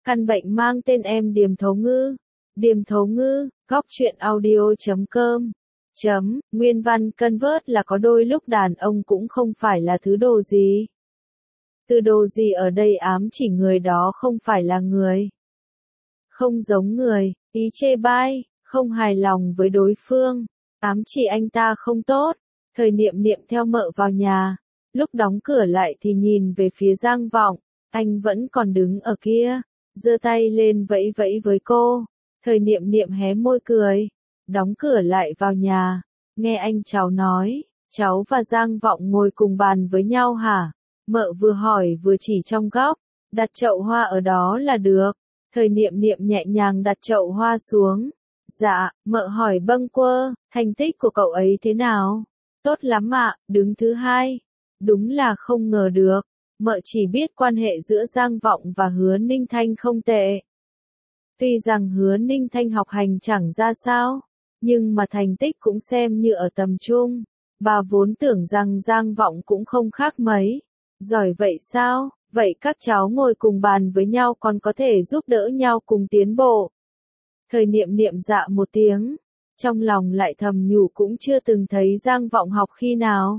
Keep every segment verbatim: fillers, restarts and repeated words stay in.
Căn bệnh mang tên em Điềm Thấu Ngư. Điềm Thấu Ngư, góc truyện audio chấm com. Chấm, nguyên văn convert là có đôi lúc đàn ông cũng không phải là thứ đồ gì. Từ đồ gì ở đây ám chỉ người đó không phải là người. Không giống người, ý chê bai, không hài lòng với đối phương, ám chỉ anh ta không tốt. Thời Niệm Niệm theo mợ vào nhà, lúc đóng cửa lại thì nhìn về phía Giang Vọng, anh vẫn còn đứng ở kia, giơ tay lên vẫy vẫy với cô. Thời Niệm Niệm hé môi cười, đóng cửa lại vào nhà, nghe anh cháu nói, cháu và Giang Vọng ngồi cùng bàn với nhau hả? Mợ vừa hỏi vừa chỉ trong góc, đặt chậu hoa ở đó là được. Thời Niệm Niệm nhẹ nhàng đặt chậu hoa xuống. Dạ, mợ hỏi bâng quơ, thành tích của cậu ấy thế nào? Tốt lắm ạ, đứng thứ hai. Đúng là không ngờ được, mợ chỉ biết quan hệ giữa Giang Vọng và Hứa Ninh Thanh không tệ. Tuy rằng Hứa Ninh Thanh học hành chẳng ra sao, nhưng mà thành tích cũng xem như ở tầm trung. Bà vốn tưởng rằng Giang Vọng cũng không khác mấy. Giỏi vậy sao? Vậy các cháu ngồi cùng bàn với nhau còn có thể giúp đỡ nhau cùng tiến bộ. Thời Niệm Niệm dạ một tiếng, trong lòng lại thầm nhủ cũng chưa từng thấy Giang Vọng học khi nào.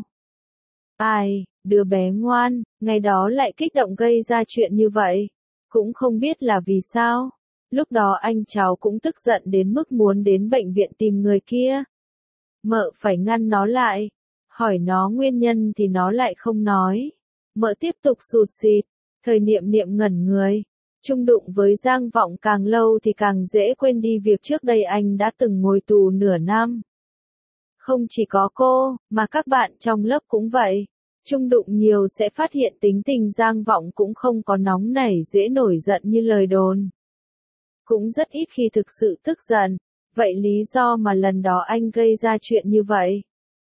Ai, đứa bé ngoan, ngày đó lại kích động gây ra chuyện như vậy, cũng không biết là vì sao. Lúc đó anh cháu cũng tức giận đến mức muốn đến bệnh viện tìm người kia. Mợ phải ngăn nó lại, hỏi nó nguyên nhân thì nó lại không nói. Mợ tiếp tục sụt sịt, Thời Niệm Niệm ngẩn người. Chung đụng với Giang Vọng càng lâu thì càng dễ quên đi việc trước đây anh đã từng ngồi tù nửa năm. Không chỉ có cô, mà các bạn trong lớp cũng vậy. Chung đụng nhiều sẽ phát hiện tính tình Giang Vọng cũng không có nóng nảy dễ nổi giận như lời đồn. Cũng rất ít khi thực sự tức giận. Vậy lý do mà lần đó anh gây ra chuyện như vậy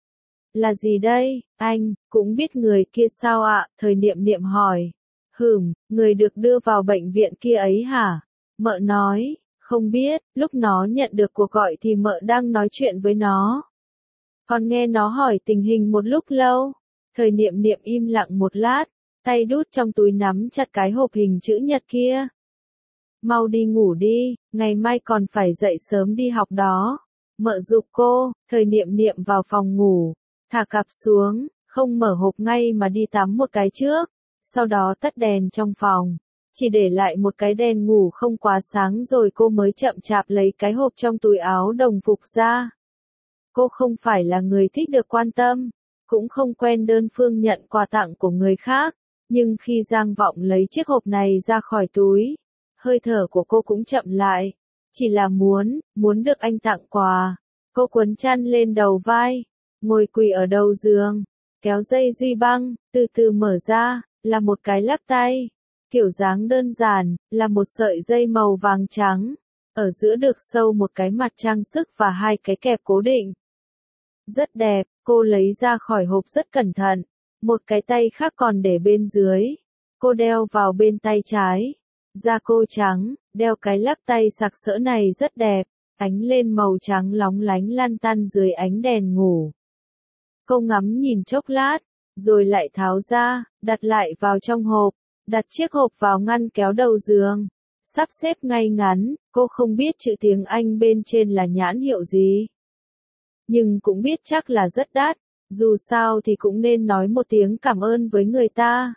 là gì đây? Anh cũng biết người kia sao ạ? Thời Niệm Niệm hỏi. Hừm, người được đưa vào bệnh viện kia ấy hả? Mợ nói, không biết, lúc nó nhận được cuộc gọi thì mợ đang nói chuyện với nó. Còn nghe nó hỏi tình hình một lúc lâu. Thời Niệm Niệm im lặng một lát, tay đút trong túi nắm chặt cái hộp hình chữ nhật kia. Mau đi ngủ đi, ngày mai còn phải dậy sớm đi học đó. Mợ giục cô. Thời Niệm Niệm vào phòng ngủ, thả cặp xuống, không mở hộp ngay mà đi tắm một cái trước. Sau đó tắt đèn trong phòng, chỉ để lại một cái đèn ngủ không quá sáng rồi cô mới chậm chạp lấy cái hộp trong túi áo đồng phục ra. Cô không phải là người thích được quan tâm, cũng không quen đơn phương nhận quà tặng của người khác, nhưng khi Giang Vọng lấy chiếc hộp này ra khỏi túi, hơi thở của cô cũng chậm lại, chỉ là muốn, muốn được anh tặng quà. Cô quấn chăn lên đầu vai, ngồi quỳ ở đầu giường, kéo dây duy băng, từ từ mở ra. Là một cái lắc tay, kiểu dáng đơn giản, là một sợi dây màu vàng trắng, ở giữa được sâu một cái mặt trang sức và hai cái kẹp cố định. Rất đẹp, cô lấy ra khỏi hộp rất cẩn thận, một cái tay khác còn để bên dưới. Cô đeo vào bên tay trái, da cô trắng, đeo cái lắc tay sặc sỡ này rất đẹp, ánh lên màu trắng lóng lánh lăn tăn dưới ánh đèn ngủ. Cô ngắm nhìn chốc lát, rồi lại tháo ra, đặt lại vào trong hộp, đặt chiếc hộp vào ngăn kéo đầu giường, sắp xếp ngay ngắn. Cô không biết chữ tiếng Anh bên trên là nhãn hiệu gì, nhưng cũng biết chắc là rất đắt, dù sao thì cũng nên nói một tiếng cảm ơn với người ta.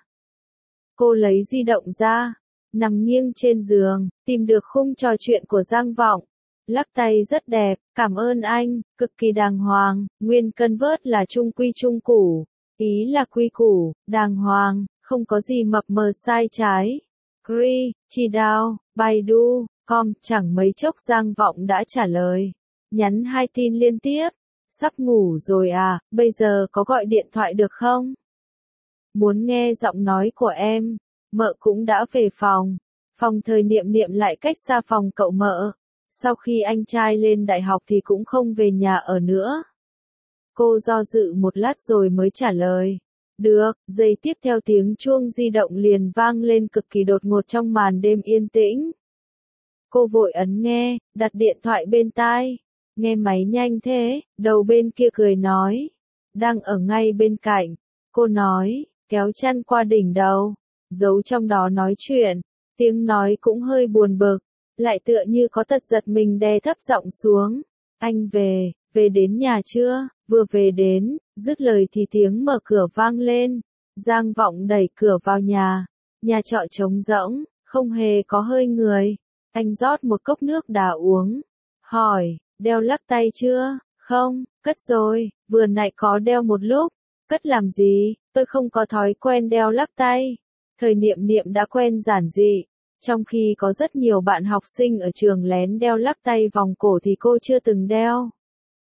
Cô lấy di động ra, nằm nghiêng trên giường, tìm được khung trò chuyện của Giang Vọng. Lắc tay rất đẹp, cảm ơn anh, cực kỳ đàng hoàng, nguyên convert là trung quy trung củ. Ý là quy củ, đàng hoàng, không có gì mập mờ sai trái. Gri, Chi Đao, Baidu, com, chẳng mấy chốc Giang Vọng đã trả lời. Nhắn hai tin liên tiếp. Sắp ngủ rồi à, bây giờ có gọi điện thoại được không? Muốn nghe giọng nói của em. Mợ cũng đã về phòng. Phòng Thời Niệm Niệm lại cách xa phòng cậu mợ. Sau khi anh trai lên đại học thì cũng không về nhà ở nữa. Cô do dự một lát rồi mới trả lời. Được, giây tiếp theo tiếng chuông di động liền vang lên cực kỳ đột ngột trong màn đêm yên tĩnh. Cô vội ấn nghe, đặt điện thoại bên tai. Nghe máy nhanh thế, đầu bên kia cười nói. Đang ở ngay bên cạnh. Cô nói, kéo chăn qua đỉnh đầu, giấu trong đó nói chuyện. Tiếng nói cũng hơi buồn bực, lại tựa như có tật giật mình đè thấp giọng xuống. Anh về, về đến nhà chưa? Vừa về đến, dứt lời thì tiếng mở cửa vang lên. Giang Vọng đẩy cửa vào nhà. Nhà trọ trống rỗng, không hề có hơi người. Anh rót một cốc nước đá uống. Hỏi, đeo lắc tay chưa? Không, cất rồi, vừa nãy có đeo một lúc. Cất làm gì? Tôi không có thói quen đeo lắc tay. Thời Niệm Niệm đã quen giản dị. Trong khi có rất nhiều bạn học sinh ở trường lén đeo lắc tay vòng cổ thì cô chưa từng đeo.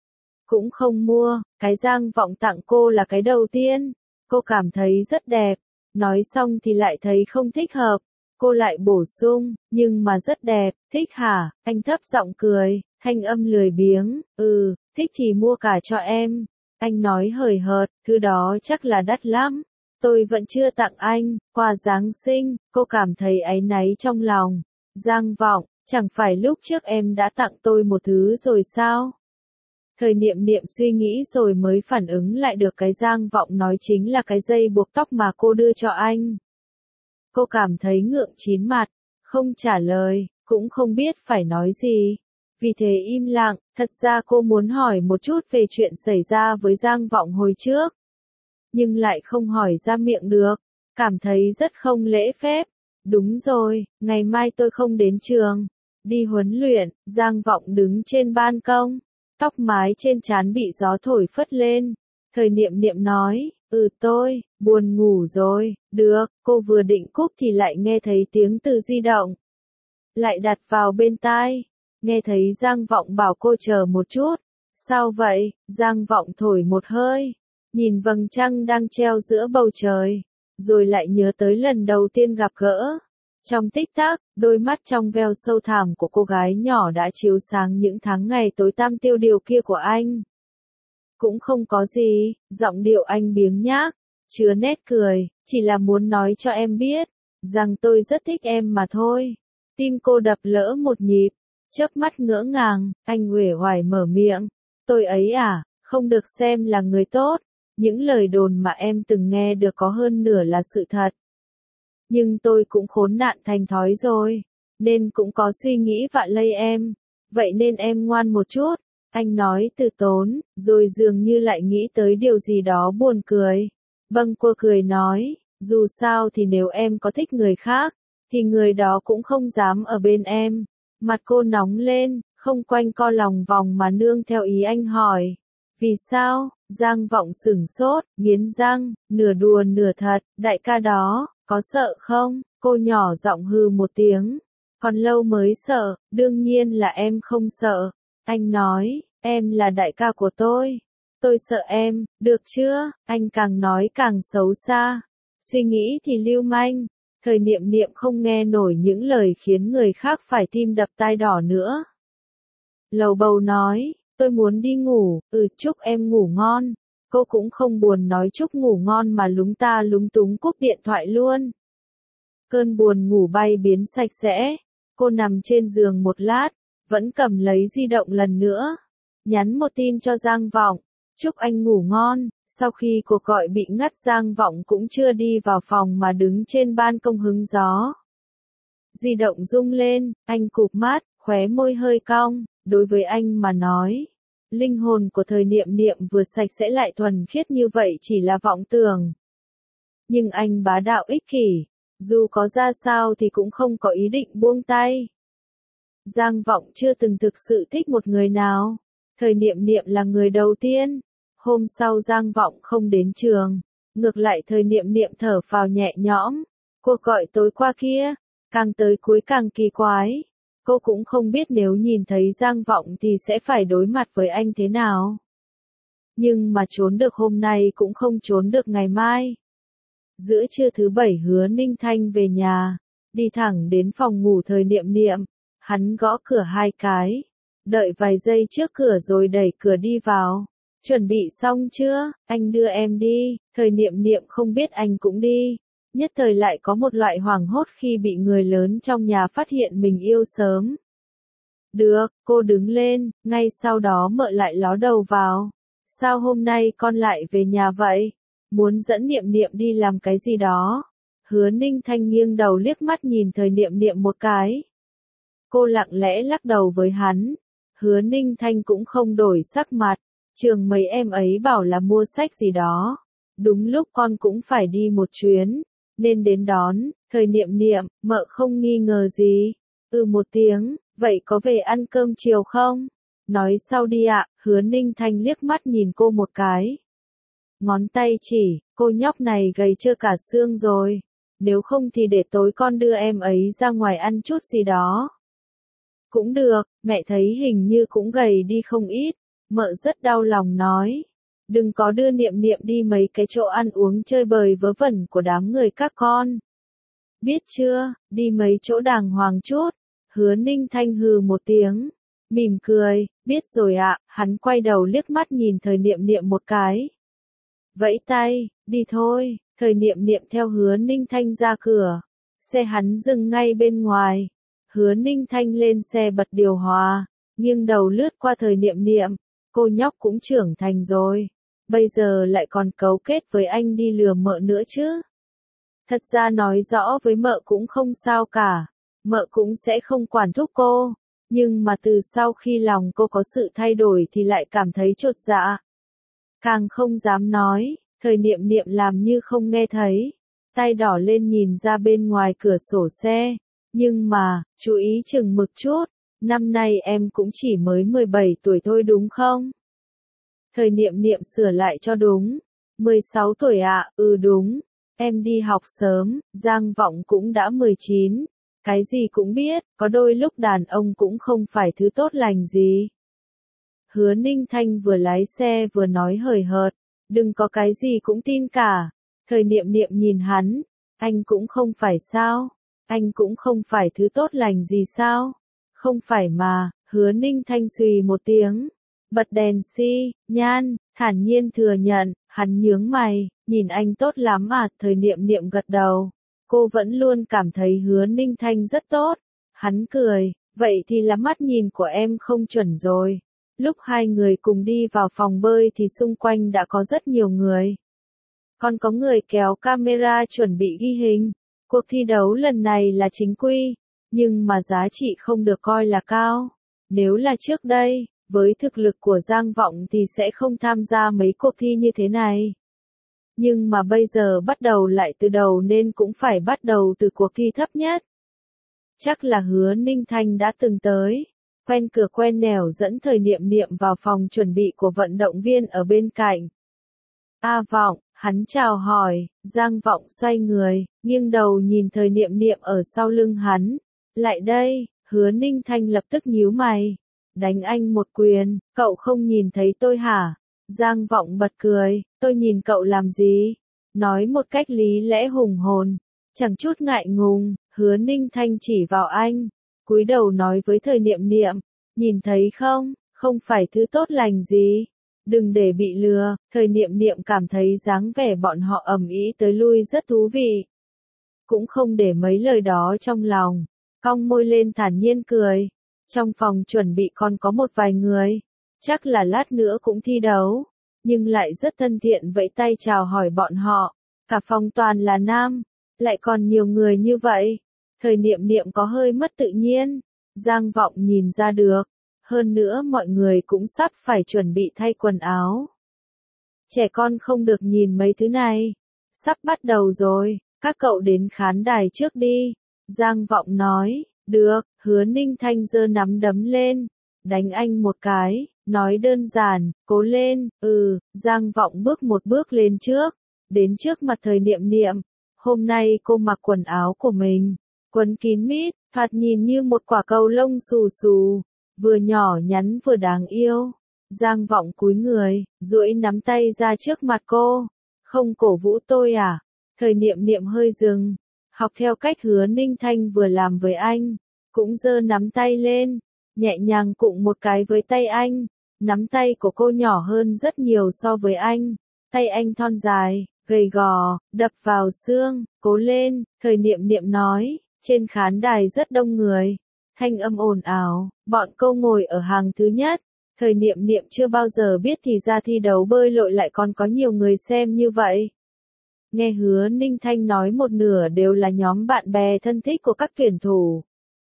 Cũng không mua, cái Giang Vọng tặng cô là cái đầu tiên. Cô cảm thấy rất đẹp. Nói xong thì lại thấy không thích hợp. Cô lại bổ sung, nhưng mà rất đẹp, thích hả? Anh thấp giọng cười, thanh âm lười biếng, ừ, thích thì mua cả cho em. Anh nói hời hợt, thứ đó chắc là đắt lắm. Tôi vẫn chưa tặng anh, quà Giáng sinh, cô cảm thấy áy náy trong lòng. Giang Vọng, chẳng phải lúc trước em đã tặng tôi một thứ rồi sao? Thời Niệm Niệm suy nghĩ rồi mới phản ứng lại được cái Giang Vọng nói chính là cái dây buộc tóc mà cô đưa cho anh. Cô cảm thấy ngượng chín mặt, không trả lời, cũng không biết phải nói gì. Vì thế im lặng, thật ra cô muốn hỏi một chút về chuyện xảy ra với Giang Vọng hồi trước. Nhưng lại không hỏi ra miệng được, cảm thấy rất không lễ phép. Đúng rồi, ngày mai tôi không đến trường. Đi huấn luyện, Giang Vọng đứng trên ban công. Tóc mái trên trán bị gió thổi phất lên. Thời Niệm Niệm nói, ừ tôi, buồn ngủ rồi, được, cô vừa định cúp thì lại nghe thấy tiếng từ di động. Lại đặt vào bên tai, nghe thấy Giang Vọng bảo cô chờ một chút. Sao vậy? Giang Vọng thổi một hơi, nhìn vầng trăng đang treo giữa bầu trời, rồi lại nhớ tới lần đầu tiên gặp gỡ. Trong tích tắc, đôi mắt trong veo sâu thẳm của cô gái nhỏ đã chiếu sáng những tháng ngày tối tăm tiêu điều kia của anh. Cũng không có gì, giọng điệu anh biếng nhác, chứa nét cười, chỉ là muốn nói cho em biết, rằng tôi rất thích em mà thôi. Tim cô đập lỡ một nhịp, chớp mắt ngỡ ngàng, anh uể oải mở miệng. Tôi ấy à, không được xem là người tốt, những lời đồn mà em từng nghe được có hơn nửa là sự thật. Nhưng tôi cũng khốn nạn thành thói rồi, nên cũng có suy nghĩ vạ lây em, vậy nên em ngoan một chút. Anh nói từ tốn, rồi dường như lại nghĩ tới điều gì đó buồn cười. Vâng, cô cười nói, dù sao thì nếu em có thích người khác, thì người đó cũng không dám ở bên em. Mặt cô nóng lên, không quanh co lòng vòng mà nương theo ý anh hỏi. Vì sao? Giang Vọng sửng sốt, nghiến răng, nửa đùa nửa thật, đại ca đó, có sợ không? Cô nhỏ giọng hừ một tiếng. Còn lâu mới sợ, đương nhiên là em không sợ. Anh nói, em là đại ca của tôi. Tôi sợ em, được chưa? Anh càng nói càng xấu xa. Suy nghĩ thì lưu manh. Thời Niệm Niệm không nghe nổi những lời khiến người khác phải tim đập tai đỏ nữa. Lầu bầu nói, tôi muốn đi ngủ, ừ chúc em ngủ ngon. Cô cũng không buồn nói chúc ngủ ngon mà lúng ta lúng túng cúp điện thoại luôn. Cơn buồn ngủ bay biến sạch sẽ. Cô nằm trên giường một lát, vẫn cầm lấy di động lần nữa. Nhắn một tin cho Giang Vọng, chúc anh ngủ ngon. Sau khi cuộc gọi bị ngắt, Giang Vọng cũng chưa đi vào phòng mà đứng trên ban công hứng gió. Di động rung lên, anh cụp mắt, khóe môi hơi cong, đối với anh mà nói. Linh hồn của Thời Niệm Niệm vừa sạch sẽ lại thuần khiết như vậy chỉ là vọng tưởng. Nhưng anh bá đạo ích kỷ, dù có ra sao thì cũng không có ý định buông tay. Giang Vọng chưa từng thực sự thích một người nào. Thời Niệm Niệm là người đầu tiên. Hôm sau Giang Vọng không đến trường. Ngược lại Thời Niệm Niệm thở phào nhẹ nhõm. Cuộc gọi tối qua kia, càng tới cuối càng kỳ quái. Cô cũng không biết nếu nhìn thấy Giang Vọng thì sẽ phải đối mặt với anh thế nào. Nhưng mà trốn được hôm nay cũng không trốn được ngày mai. Giữa trưa thứ bảy Hứa Ninh Thanh về nhà, đi thẳng đến phòng ngủ Thời Niệm Niệm. Hắn gõ cửa hai cái, đợi vài giây trước cửa rồi đẩy cửa đi vào. Chuẩn bị xong chưa? Anh đưa em đi. Thời Niệm Niệm không biết anh cũng đi. Nhất thời lại có một loại hoảng hốt khi bị người lớn trong nhà phát hiện mình yêu sớm. Được, cô đứng lên, ngay sau đó Mợ lại ló đầu vào. Sao hôm nay con lại về nhà vậy? Muốn dẫn Niệm Niệm đi làm cái gì đó? Hứa Ninh Thanh nghiêng đầu liếc mắt nhìn thời niệm niệm một cái. Cô lặng lẽ lắc đầu với hắn. Hứa Ninh Thanh cũng không đổi sắc mặt. Trường mấy em ấy bảo là mua sách gì đó. Đúng lúc con cũng phải đi một chuyến. Nên đến đón, thời niệm niệm, mợ không nghi ngờ gì. Ừ một tiếng, vậy có về ăn cơm chiều không? Nói sau đi ạ, Hứa Ninh Thanh liếc mắt nhìn cô một cái. Ngón tay chỉ, cô nhóc này gầy trơ cả xương rồi. Nếu không thì để tối con đưa em ấy ra ngoài ăn chút gì đó. Cũng được, mẹ thấy hình như cũng gầy đi không ít. Mợ rất đau lòng nói. Đừng có đưa niệm niệm đi mấy cái chỗ ăn uống chơi bời vớ vẩn của đám người các con. Biết chưa, đi mấy chỗ đàng hoàng chút. Hứa Ninh Thanh hừ một tiếng. Mỉm cười, biết rồi ạ, hắn quay đầu liếc mắt nhìn thời niệm niệm một cái. Vẫy tay, đi thôi, thời niệm niệm theo Hứa Ninh Thanh ra cửa. Xe hắn dừng ngay bên ngoài. Hứa Ninh Thanh lên xe bật điều hòa, nghiêng đầu lướt qua thời niệm niệm. Cô nhóc cũng trưởng thành rồi. Bây giờ lại còn cấu kết với anh đi lừa mợ nữa chứ. Thật ra nói rõ với mợ cũng không sao cả. Mợ cũng sẽ không quản thúc cô. Nhưng mà từ sau khi lòng cô có sự thay đổi thì lại cảm thấy chột dạ. Càng không dám nói, thời niệm niệm làm như không nghe thấy. Tay đỏ lên nhìn ra bên ngoài cửa sổ xe. Nhưng mà, chú ý chừng mực chút. Năm nay em cũng chỉ mới mười bảy tuổi thôi đúng không? Thời niệm niệm sửa lại cho đúng. mười sáu tuổi ạ, à, ừ đúng. Em đi học sớm, Giang Vọng cũng đã mười chín. Cái gì cũng biết, có đôi lúc đàn ông cũng không phải thứ tốt lành gì. Hứa Ninh Thanh vừa lái xe vừa nói hời hợt. Đừng có cái gì cũng tin cả. Thời niệm niệm nhìn hắn. Anh cũng không phải sao? Anh cũng không phải thứ tốt lành gì sao? Không phải mà, Hứa Ninh Thanh xùy một tiếng. Bật đèn xi, nhan, thản nhiên thừa nhận, hắn nhướng mày, nhìn anh tốt lắm à, thời niệm niệm gật đầu. Cô vẫn luôn cảm thấy Hứa Ninh Thanh rất tốt. Hắn cười, vậy thì là mắt nhìn của em không chuẩn rồi. Lúc hai người cùng đi vào phòng bơi thì xung quanh đã có rất nhiều người. Còn có người kéo camera chuẩn bị ghi hình. Cuộc thi đấu lần này là chính quy, nhưng mà giá trị không được coi là cao. Nếu là trước đây, với thực lực của Giang Vọng thì sẽ không tham gia mấy cuộc thi như thế này. Nhưng mà bây giờ bắt đầu lại từ đầu nên cũng phải bắt đầu từ cuộc thi thấp nhất. Chắc là Hứa Ninh Thanh đã từng tới. Quen cửa quen nẻo dẫn thời niệm niệm vào phòng chuẩn bị của vận động viên ở bên cạnh. A Vọng, hắn chào hỏi, Giang Vọng xoay người, nghiêng đầu nhìn thời niệm niệm ở sau lưng hắn. Lại đây, Hứa Ninh Thanh lập tức nhíu mày. Đánh anh một quyền, cậu không nhìn thấy tôi hả? Giang Vọng bật cười, tôi nhìn cậu làm gì? Nói một cách lý lẽ hùng hồn, chẳng chút ngại ngùng, Hứa Ninh Thanh chỉ vào anh, cúi đầu nói với thời niệm niệm, nhìn thấy không, không phải thứ tốt lành gì. Đừng để bị lừa, thời niệm niệm cảm thấy dáng vẻ bọn họ ầm ĩ tới lui rất thú vị. Cũng không để mấy lời đó trong lòng, cong môi lên thản nhiên cười. Trong phòng chuẩn bị còn có một vài người, chắc là lát nữa cũng thi đấu, nhưng lại rất thân thiện vẫy tay chào hỏi bọn họ. Cả phòng toàn là nam, lại còn nhiều người như vậy. Thời niệm niệm có hơi mất tự nhiên, Giang Vọng nhìn ra được. Hơn nữa mọi người cũng sắp phải chuẩn bị thay quần áo. Trẻ con không được nhìn mấy thứ này. Sắp bắt đầu rồi, các cậu đến khán đài trước đi. Giang Vọng nói, được, Hứa Ninh Thanh giơ nắm đấm lên. Đánh anh một cái, nói đơn giản, cố lên, ừ, Giang Vọng bước một bước lên trước. Đến trước mặt thời niệm niệm. Hôm nay cô mặc quần áo của mình. Quấn kín mít, thoạt nhìn như một quả cầu lông xù xù. Vừa nhỏ nhắn vừa đáng yêu. Giang Vọng cúi người, duỗi nắm tay ra trước mặt cô. Không cổ vũ tôi à? Thời niệm niệm hơi dừng. Học theo cách Hứa Ninh Thanh vừa làm với anh. Cũng giơ nắm tay lên. Nhẹ nhàng cụng một cái với tay anh. Nắm tay của cô nhỏ hơn rất nhiều so với anh. Tay anh thon dài, gầy gò, đập vào xương. Cố lên, thời niệm niệm nói. Trên khán đài rất đông người. Thanh âm ồn ào, bọn cô ngồi ở hàng thứ nhất. Thời niệm niệm chưa bao giờ biết thì ra thi đấu bơi lội lại còn có nhiều người xem như vậy. Nghe Hứa Ninh Thanh nói một nửa đều là nhóm bạn bè thân thích của các tuyển thủ.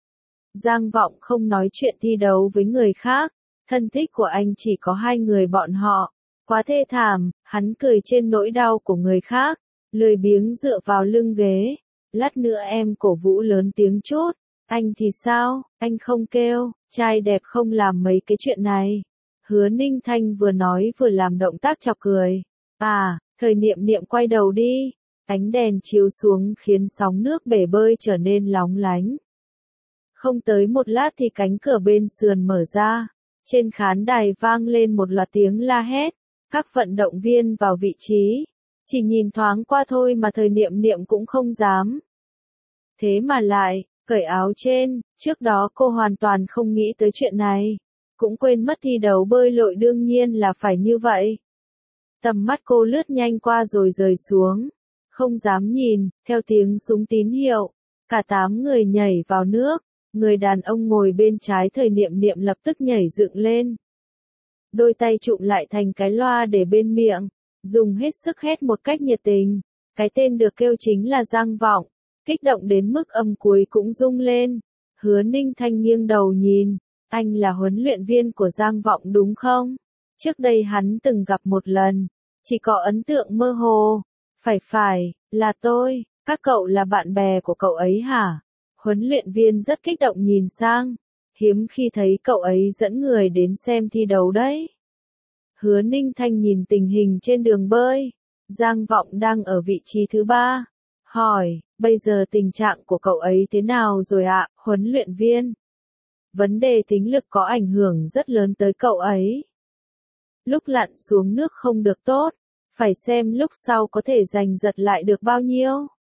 Giang Vọng không nói chuyện thi đấu với người khác, thân thích của anh chỉ có hai người bọn họ. Quá thê thảm, hắn cười trên nỗi đau của người khác, lười biếng dựa vào lưng ghế. Lát nữa em cổ vũ lớn tiếng chút. Anh thì sao, anh không kêu, trai đẹp không làm mấy cái chuyện này. Hứa Ninh Thanh vừa nói vừa làm động tác chọc cười. À, thời niệm niệm quay đầu đi. Ánh đèn chiếu xuống khiến sóng nước bể bơi trở nên lóng lánh. Không tới một lát thì cánh cửa bên sườn mở ra. Trên khán đài vang lên một loạt tiếng la hét. Các vận động viên vào vị trí. Chỉ nhìn thoáng qua thôi mà thời niệm niệm cũng không dám. Thế mà lại, cởi áo trên, trước đó cô hoàn toàn không nghĩ tới chuyện này. Cũng quên mất thi đấu bơi lội đương nhiên là phải như vậy. Tầm mắt cô lướt nhanh qua rồi rời xuống. Không dám nhìn, theo tiếng súng tín hiệu. Cả tám người nhảy vào nước. Người đàn ông ngồi bên trái thời niệm niệm lập tức nhảy dựng lên. Đôi tay trụm lại thành cái loa để bên miệng. Dùng hết sức hét một cách nhiệt tình. Cái tên được kêu chính là Giang Vọng. Kích động đến mức âm cuối cũng rung lên. Hứa Ninh Thanh nghiêng đầu nhìn. Anh là huấn luyện viên của Giang Vọng đúng không? Trước đây hắn từng gặp một lần. Chỉ có ấn tượng mơ hồ. Phải phải, là tôi. Các cậu là bạn bè của cậu ấy hả? Huấn luyện viên rất kích động nhìn sang. Hiếm khi thấy cậu ấy dẫn người đến xem thi đấu đấy. Hứa Ninh Thanh nhìn tình hình trên đường bơi. Giang Vọng đang ở vị trí thứ ba. Hỏi, bây giờ tình trạng của cậu ấy thế nào rồi ạ, huấn luyện viên? Vấn đề thính lực có ảnh hưởng rất lớn tới cậu ấy. Lúc lặn xuống nước không được tốt, phải xem lúc sau có thể giành giật lại được bao nhiêu.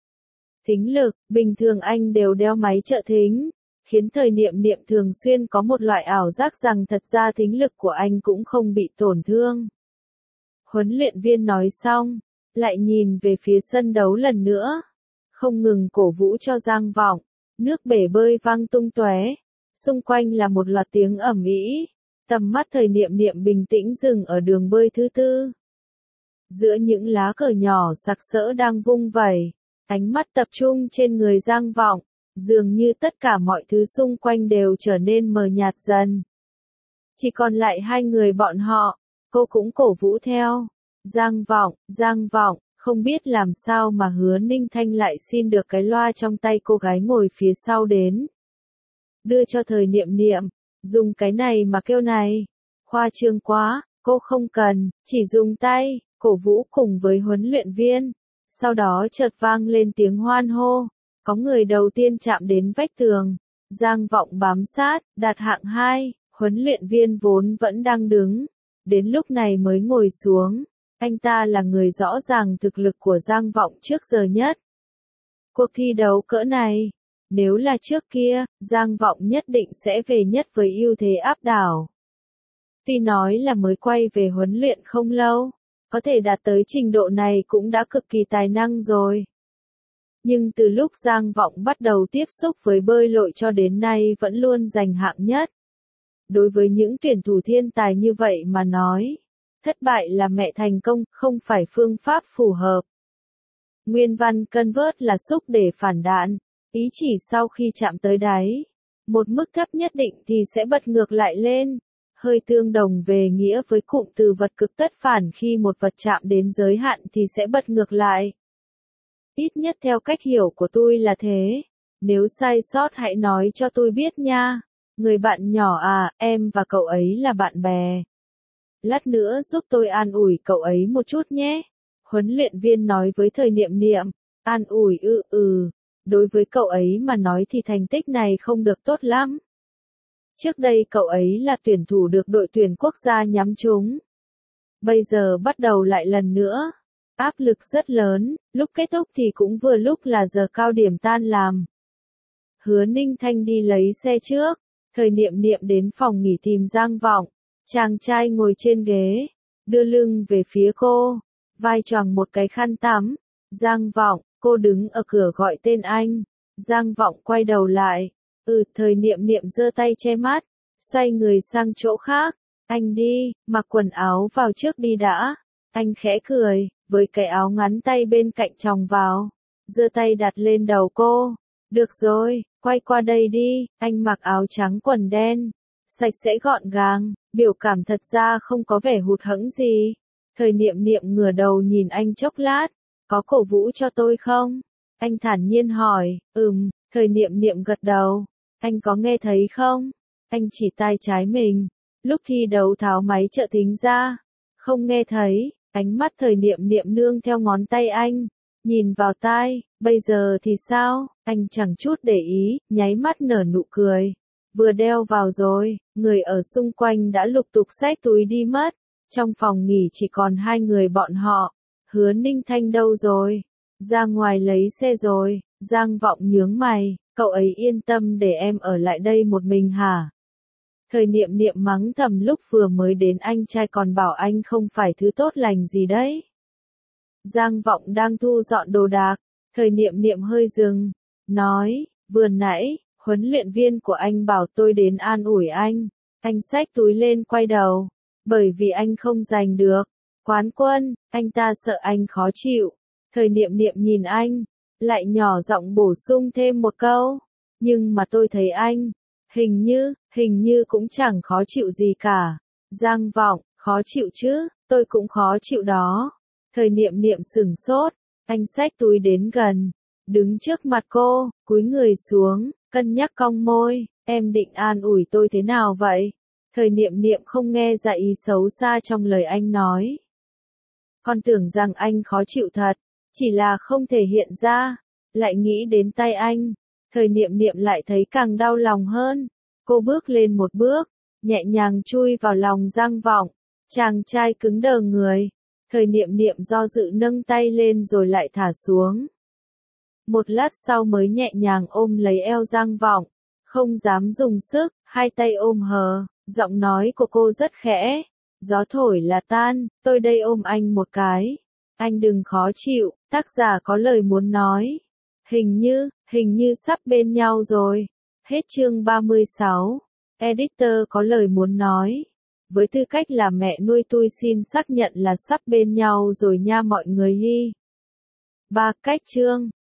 Thính lực, bình thường anh đều đeo máy trợ thính, khiến thời niệm niệm thường xuyên có một loại ảo giác rằng thật ra thính lực của anh cũng không bị tổn thương. Huấn luyện viên nói xong, lại nhìn về phía sân đấu lần nữa. Không ngừng cổ vũ cho Giang Vọng, nước bể bơi văng tung tóe, xung quanh là một loạt tiếng ầm ĩ. Tầm mắt thời niệm niệm bình tĩnh dừng ở đường bơi thứ tư. Giữa những lá cờ nhỏ sặc sỡ đang vung vẩy, ánh mắt tập trung trên người Giang Vọng, dường như tất cả mọi thứ xung quanh đều trở nên mờ nhạt dần. Chỉ còn lại hai người bọn họ, cô cũng cổ vũ theo. Giang Vọng, Giang Vọng. Không biết làm sao mà Hứa Ninh Thanh lại xin được cái loa trong tay cô gái ngồi phía sau đến. Đưa cho thời niệm niệm, dùng cái này mà kêu này. Khoa trương quá, cô không cần, chỉ dùng tay, cổ vũ cùng với huấn luyện viên. Sau đó chợt vang lên tiếng hoan hô. Có người đầu tiên chạm đến vách tường. Giang Vọng bám sát, đạt hạng hai, huấn luyện viên vốn vẫn đang đứng. Đến lúc này mới ngồi xuống. Anh ta là người rõ ràng thực lực của Giang Vọng trước giờ nhất. Cuộc thi đấu cỡ này, nếu là trước kia, Giang Vọng nhất định sẽ về nhất với ưu thế áp đảo. Tuy nói là mới quay về huấn luyện không lâu, có thể đạt tới trình độ này cũng đã cực kỳ tài năng rồi. Nhưng từ lúc Giang Vọng bắt đầu tiếp xúc với bơi lội cho đến nay vẫn luôn giành hạng nhất. Đối với những tuyển thủ thiên tài như vậy mà nói, thất bại là mẹ thành công, không phải phương pháp phù hợp. Nguyên văn cân vớt là xúc để phản đạn, ý chỉ sau khi chạm tới đáy, một mức thấp nhất định thì sẽ bật ngược lại lên, hơi tương đồng về nghĩa với cụm từ vật cực tất phản, khi một vật chạm đến giới hạn thì sẽ bật ngược lại. Ít nhất theo cách hiểu của tôi là thế, nếu sai sót hãy nói cho tôi biết nha. Người bạn nhỏ à, em và cậu ấy là bạn bè. Lát nữa giúp tôi an ủi cậu ấy một chút nhé. Huấn luyện viên nói với thời niệm niệm. An ủi ư ừ. Đối với cậu ấy mà nói thì thành tích này không được tốt lắm. Trước đây cậu ấy là tuyển thủ được đội tuyển quốc gia nhắm trúng. Bây giờ bắt đầu lại lần nữa. Áp lực rất lớn, lúc kết thúc thì cũng vừa lúc là giờ cao điểm tan làm. Hứa Ninh Thanh đi lấy xe trước. Thời niệm niệm đến phòng nghỉ tìm Giang Vọng. Chàng trai ngồi trên ghế, đưa lưng về phía cô, vai choàng một cái khăn tắm. Giang Vọng, cô đứng ở cửa gọi tên anh. Giang Vọng quay đầu lại. Ừ, thời niệm niệm giơ tay che mắt, xoay người sang chỗ khác. Anh đi, mặc quần áo vào trước đi đã. Anh khẽ cười, với cái áo ngắn tay bên cạnh chồng vào, giơ tay đặt lên đầu cô. Được rồi, quay qua đây đi, anh mặc áo trắng quần đen, sạch sẽ gọn gàng, biểu cảm thật ra không có vẻ hụt hẫng gì. Thời Niệm Niệm ngửa đầu nhìn anh chốc lát, có cổ vũ cho tôi không? Anh thản nhiên hỏi, ừm, Thời Niệm Niệm gật đầu, anh có nghe thấy không? Anh chỉ tai trái mình, lúc thi đấu tháo máy trợ thính ra, không nghe thấy, ánh mắt Thời Niệm Niệm nương theo ngón tay anh, nhìn vào tai, bây giờ thì sao? Anh chẳng chút để ý, nháy mắt nở nụ cười. Vừa đeo vào rồi, người ở xung quanh đã lục tục xách túi đi mất. Trong phòng nghỉ chỉ còn hai người bọn họ. Hứa Ninh Thanh đâu rồi? Ra ngoài lấy xe rồi. Giang Vọng nhướng mày, cậu ấy yên tâm để em ở lại đây một mình hả? Thời Niệm Niệm mắng thầm lúc vừa mới đến anh trai còn bảo anh không phải thứ tốt lành gì đấy. Giang Vọng đang thu dọn đồ đạc, Thời Niệm Niệm hơi dừng, nói, vừa nãy, huấn luyện viên của anh bảo tôi đến an ủi anh. Anh xách túi lên quay đầu, bởi vì anh không giành được quán quân, anh ta sợ anh khó chịu. Thời Niệm Niệm nhìn anh, lại nhỏ giọng bổ sung thêm một câu, nhưng mà tôi thấy anh, hình như, hình như cũng chẳng khó chịu gì cả. Giang Vọng, khó chịu chứ, tôi cũng khó chịu đó. Thời Niệm Niệm sửng sốt, anh xách túi đến gần, đứng trước mặt cô, cúi người xuống, cân nhắc cong môi, em định an ủi tôi thế nào vậy? Thời Niệm Niệm không nghe ra ý xấu xa trong lời anh nói. Con tưởng rằng anh khó chịu thật, chỉ là không thể hiện ra, lại nghĩ đến tay anh. Thời Niệm Niệm lại thấy càng đau lòng hơn. Cô bước lên một bước, nhẹ nhàng chui vào lòng Giang Vọng. Chàng trai cứng đờ người. Thời Niệm Niệm do dự nâng tay lên rồi lại thả xuống. Một lát sau mới nhẹ nhàng ôm lấy eo Giang Vọng, không dám dùng sức, hai tay ôm hờ, giọng nói của cô rất khẽ. Gió thổi là tan, tôi đây ôm anh một cái. Anh đừng khó chịu, tác giả có lời muốn nói. Hình như, hình như sắp bên nhau rồi. Hết chương ba mươi sáu. Editor có lời muốn nói. Với tư cách là mẹ nuôi tôi xin xác nhận là sắp bên nhau rồi nha mọi người hi. Ba cách chương.